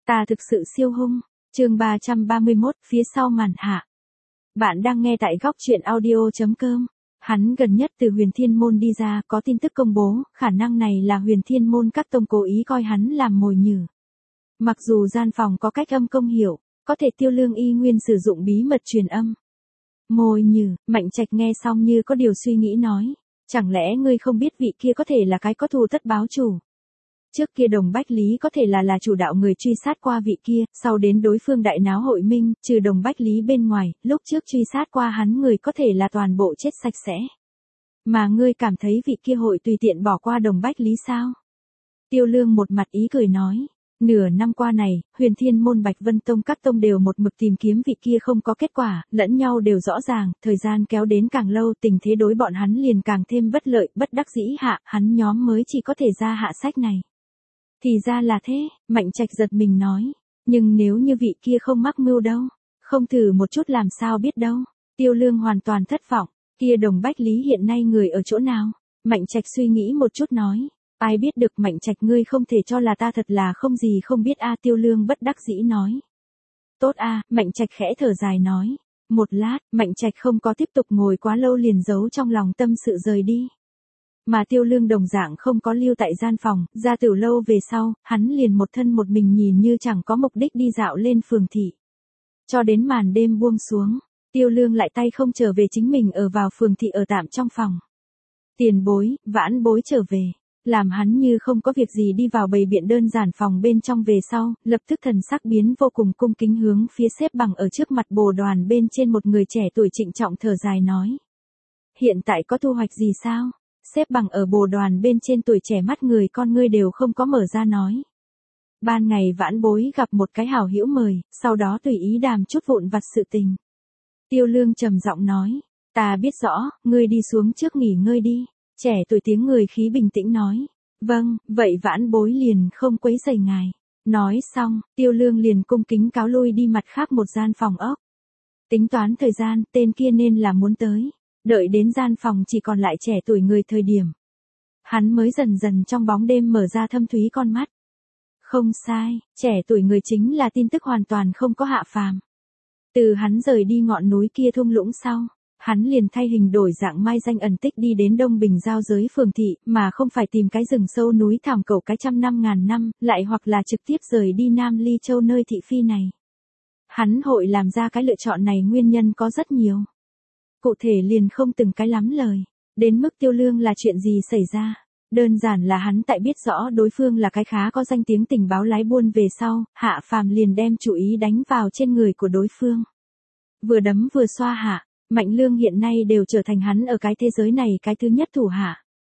Ta thực sự siêu hung. Chương 331, phía sau màn hạ. Bạn đang nghe tại góc truyện audio.com. Hắn gần nhất từ Huyền Thiên Môn đi ra, có tin tức công bố, khả năng này là Huyền Thiên Môn các tông cố ý coi hắn làm mồi nhử. Mặc dù gian phòng có cách âm công hiểu, có thể Tiêu Lương y nguyên sử dụng bí mật truyền âm. Mồi nhử, Mạnh Trạch nghe xong như có điều suy nghĩ nói, chẳng lẽ ngươi không biết vị kia có thể là cái có thù tất báo chủ? Trước kia Đồng Bách Lý có thể là chủ đạo người truy sát qua vị kia, sau đến đối phương đại náo hội minh, trừ Đồng Bách Lý bên ngoài, lúc trước truy sát qua hắn người có thể là toàn bộ chết sạch sẽ. Mà ngươi cảm thấy vị kia hội tùy tiện bỏ qua Đồng Bách Lý sao? Tiêu Lương một mặt ý cười nói, nửa năm qua này, Huyền Thiên Môn Bạch Vân Tông các tông đều một mực tìm kiếm vị kia không có kết quả, lẫn nhau đều rõ ràng, thời gian kéo đến càng lâu tình thế đối bọn hắn liền càng thêm bất lợi, bất đắc dĩ hạ, hắn nhóm mới chỉ có thể ra hạ sách này. Thì ra là thế, Mạnh Trạch giật mình nói, nhưng nếu như vị kia không mắc mưu đâu, không thử một chút làm sao biết đâu. Tiêu Lương hoàn toàn thất vọng, kia Đồng Bách Lý hiện nay người ở chỗ nào? Mạnh Trạch suy nghĩ một chút nói, ai biết được Mạnh Trạch ngươi không thể cho là ta thật là không gì không biết a. Tiêu Lương bất đắc dĩ nói. Tốt a. Mạnh Trạch khẽ thở dài nói. Một lát, Mạnh Trạch không có tiếp tục ngồi quá lâu liền giấu trong lòng tâm sự rời đi. Mà Tiêu Lương đồng dạng không có lưu tại gian phòng, ra Tử lâu về sau, hắn liền một thân một mình nhìn như chẳng có mục đích đi dạo lên phường thị. Cho đến màn đêm buông xuống, Tiêu Lương lại tay không trở về chính mình ở vào phường thị ở tạm trong phòng. Tiền bối, Vãn bối trở về, làm hắn như không có việc gì đi vào bày biện đơn giản phòng bên trong về sau, lập tức thần sắc biến vô cùng cung kính hướng phía xếp bằng ở trước mặt bồ đoàn bên trên một người trẻ tuổi trịnh trọng thở dài nói. Hiện tại có thu hoạch gì sao? Xếp bằng ở bồ đoàn bên trên tuổi trẻ mắt người con ngươi đều không có mở ra nói. Ban ngày Vãn bối gặp một cái hảo hữu mời, sau đó tùy ý đàm chút vụn vặt sự tình. Tiêu Lương trầm giọng nói, ta biết rõ, ngươi đi xuống trước nghỉ ngơi đi. Trẻ tuổi tiếng người khí bình tĩnh nói, vâng, vậy Vãn bối liền không quấy rầy ngài. Nói xong, Tiêu Lương liền cung kính cáo lui đi mặt khác một gian phòng ốc. Tính toán thời gian, tên kia nên là muốn tới. Đợi đến gian phòng chỉ còn lại trẻ tuổi người thời điểm. Hắn mới dần dần trong bóng đêm mở ra thâm thúy con mắt. Không sai, trẻ tuổi người chính là tin tức hoàn toàn không có hạ phàm. Từ hắn rời đi ngọn núi kia thung lũng sau, hắn liền thay hình đổi dạng mai danh ẩn tích đi đến Đông Bình giao giới phường thị, mà không phải tìm cái rừng sâu núi thảm cẩu cái trăm năm ngàn năm, lại hoặc là trực tiếp rời đi Nam Ly Châu nơi thị phi này. Hắn hội làm ra cái lựa chọn này nguyên nhân có rất nhiều. Cụ thể liền không từng cái lắm lời, đến mức Tiêu Lương là chuyện gì xảy ra. Đơn giản là hắn tại biết rõ đối phương là cái khá có danh tiếng tình báo lái buôn về sau, hạ phàm liền đem chủ ý đánh vào trên người của đối phương. Vừa đấm vừa xoa hạ, Mạnh Lương hiện nay đều trở thành hắn ở cái thế giới này cái thứ nhất thủ hạ.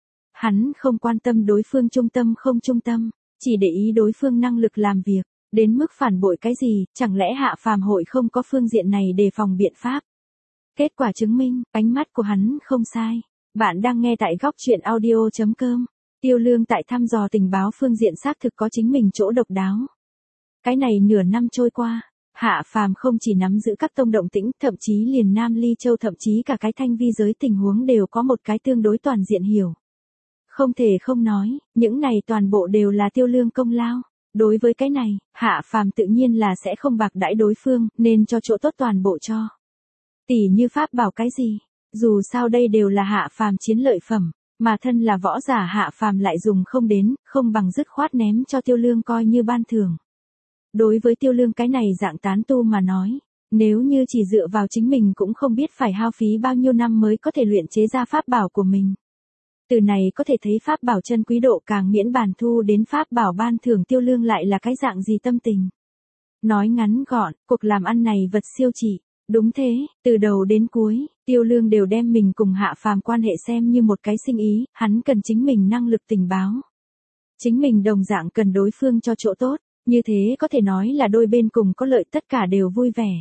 Hắn không quan tâm đối phương trung tâm không trung tâm, chỉ để ý đối phương năng lực làm việc, đến mức phản bội cái gì, chẳng lẽ hạ phàm hội không có phương diện này đề phòng biện pháp. Kết quả chứng minh, ánh mắt của hắn không sai. Bạn đang nghe tại góc truyện audio.com. Tiêu Lương tại thăm dò tình báo phương diện xác thực có chính mình chỗ độc đáo. Cái này nửa năm trôi qua, hạ phàm không chỉ nắm giữ các tông động tĩnh, thậm chí liền Nam Ly Châu thậm chí cả cái thanh vi giới tình huống đều có một cái tương đối toàn diện hiểu. Không thể không nói, những này toàn bộ đều là Tiêu Lương công lao. Đối với cái này, hạ phàm tự nhiên là sẽ không bạc đãi đối phương, nên cho chỗ tốt toàn bộ cho. Tỷ như pháp bảo cái gì, dù sao đây đều là hạ phàm chiến lợi phẩm, mà thân là võ giả hạ phàm lại dùng không đến, không bằng dứt khoát ném cho Tiêu Lương coi như ban thưởng. Đối với Tiêu Lương cái này dạng tán tu mà nói, nếu như chỉ dựa vào chính mình cũng không biết phải hao phí bao nhiêu năm mới có thể luyện chế ra pháp bảo của mình. Từ này có thể thấy pháp bảo chân quý độ càng miễn bàn thu đến pháp bảo ban thưởng Tiêu Lương lại là cái dạng gì tâm tình. Nói ngắn gọn, cuộc làm ăn này vật siêu trị. Đúng thế, từ đầu đến cuối, Tiêu Lương đều đem mình cùng hạ phàm quan hệ xem như một cái sinh ý, hắn cần chính mình năng lực tình báo. Chính mình đồng dạng cần đối phương cho chỗ tốt, như thế có thể nói là đôi bên cùng có lợi tất cả đều vui vẻ.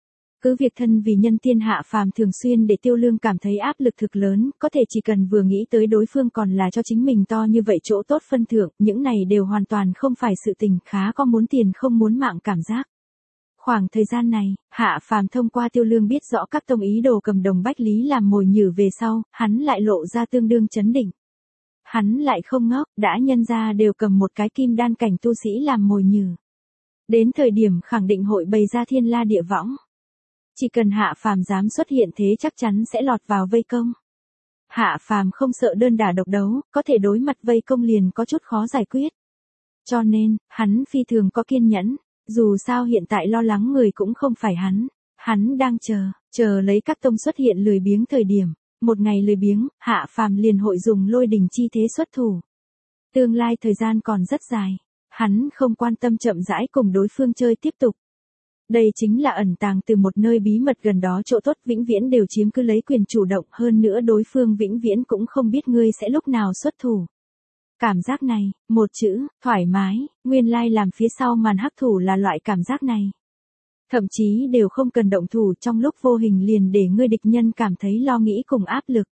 Cứ việc thân vì nhân tiên hạ phàm thường xuyên để Tiêu Lương cảm thấy áp lực thực lớn, có thể chỉ cần vừa nghĩ tới đối phương còn là cho chính mình to như vậy chỗ tốt phân thưởng, những này đều hoàn toàn không phải sự tình khá có muốn tiền không muốn mạng cảm giác. Khoảng thời gian này, hạ phàm thông qua Tiêu Lương biết rõ các tông ý đồ cầm Đồng Bách Lý làm mồi nhử về sau, hắn lại lộ ra tương đương chấn định. Hắn lại không ngốc, đã nhân ra đều cầm một cái kim đan cảnh tu sĩ làm mồi nhử. Đến thời điểm khẳng định hội bày ra thiên la địa võng. Chỉ cần Hạ Phàm dám xuất hiện thế chắc chắn sẽ lọt vào vây công. Hạ Phàm không sợ đơn đả độc đấu, có thể đối mặt vây công liền có chút khó giải quyết. Cho nên, hắn phi thường có kiên nhẫn, dù sao hiện tại lo lắng người cũng không phải hắn đang chờ lấy các tông xuất hiện lười biếng thời điểm, một ngày lười biếng, Hạ Phàm liền hội dùng lôi đình chi thế xuất thủ. Tương lai thời gian còn rất dài, hắn không quan tâm chậm rãi cùng đối phương chơi tiếp tục. Đây chính là ẩn tàng từ một nơi bí mật gần đó chỗ tốt vĩnh viễn đều chiếm cứ lấy quyền chủ động hơn nữa đối phương vĩnh viễn cũng không biết ngươi sẽ lúc nào xuất thủ. Cảm giác này, một chữ, thoải mái, nguyên lai làm phía sau màn hắc thủ là loại cảm giác này. Thậm chí đều không cần động thủ trong lúc vô hình liền để ngươi địch nhân cảm thấy lo nghĩ cùng áp lực.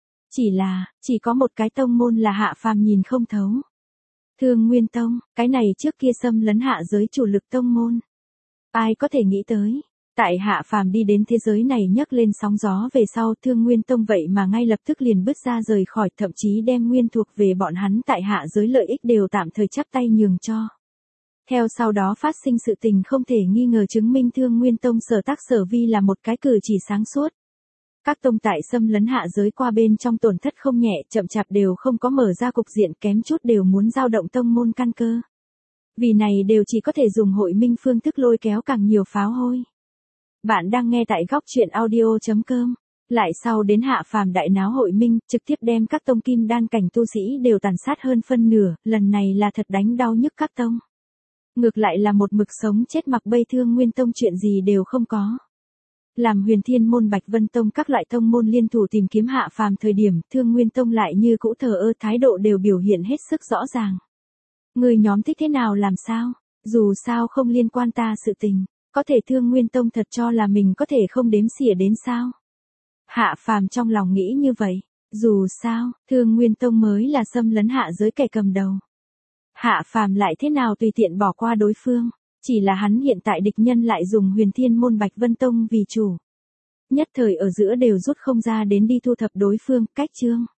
Chỉ có một cái tông môn là Hạ Phàm nhìn không thấu. Thương Nguyên Tông, cái này trước kia xâm lấn hạ giới chủ lực tông môn. Ai có thể nghĩ tới, tại Hạ Phàm đi đến thế giới này nhấc lên sóng gió về sau Thương Nguyên Tông vậy mà ngay lập tức liền bứt ra rời khỏi thậm chí đem nguyên thuộc về bọn hắn tại hạ giới lợi ích đều tạm thời chắp tay nhường cho. Theo sau đó phát sinh sự tình không thể nghi ngờ chứng minh Thương Nguyên Tông sở tác sở vi là một cái cử chỉ sáng suốt. Các tông tại xâm lấn hạ giới qua bên trong tổn thất không nhẹ chậm chạp đều không có mở ra cục diện kém chút đều muốn giao động tông môn căn cơ. Vì này đều chỉ có thể dùng hội minh phương thức lôi kéo càng nhiều pháo hôi. Bạn đang nghe tại góc truyện audio.com. Lại sau đến Hạ Phàm đại náo hội minh, trực tiếp đem các tông kim đan cảnh tu sĩ đều tàn sát hơn phân nửa, lần này là thật đánh đau nhức các tông. Ngược lại là một mực sống chết mặc bây Thương Nguyên Tông chuyện gì đều không có. Làm Huyền Thiên môn Bạch Vân Tông các loại tông môn liên thủ tìm kiếm Hạ Phàm thời điểm Thương Nguyên Tông lại như cũ thờ ơ thái độ đều biểu hiện hết sức rõ ràng. Người nhóm thích thế nào làm sao, dù sao không liên quan ta sự tình, có thể Thương Nguyên Tông thật cho là mình có thể không đếm xỉa đến sao. Hạ Phàm trong lòng nghĩ như vậy, dù sao, Thương Nguyên Tông mới là xâm lấn hạ giới kẻ cầm đầu. Hạ Phàm lại thế nào tùy tiện bỏ qua đối phương, chỉ là hắn hiện tại địch nhân lại dùng Huyền Thiên môn Bạch Vân Tông vì chủ. Nhất thời ở giữa đều rút không ra đến đi thu thập đối phương, cách chương.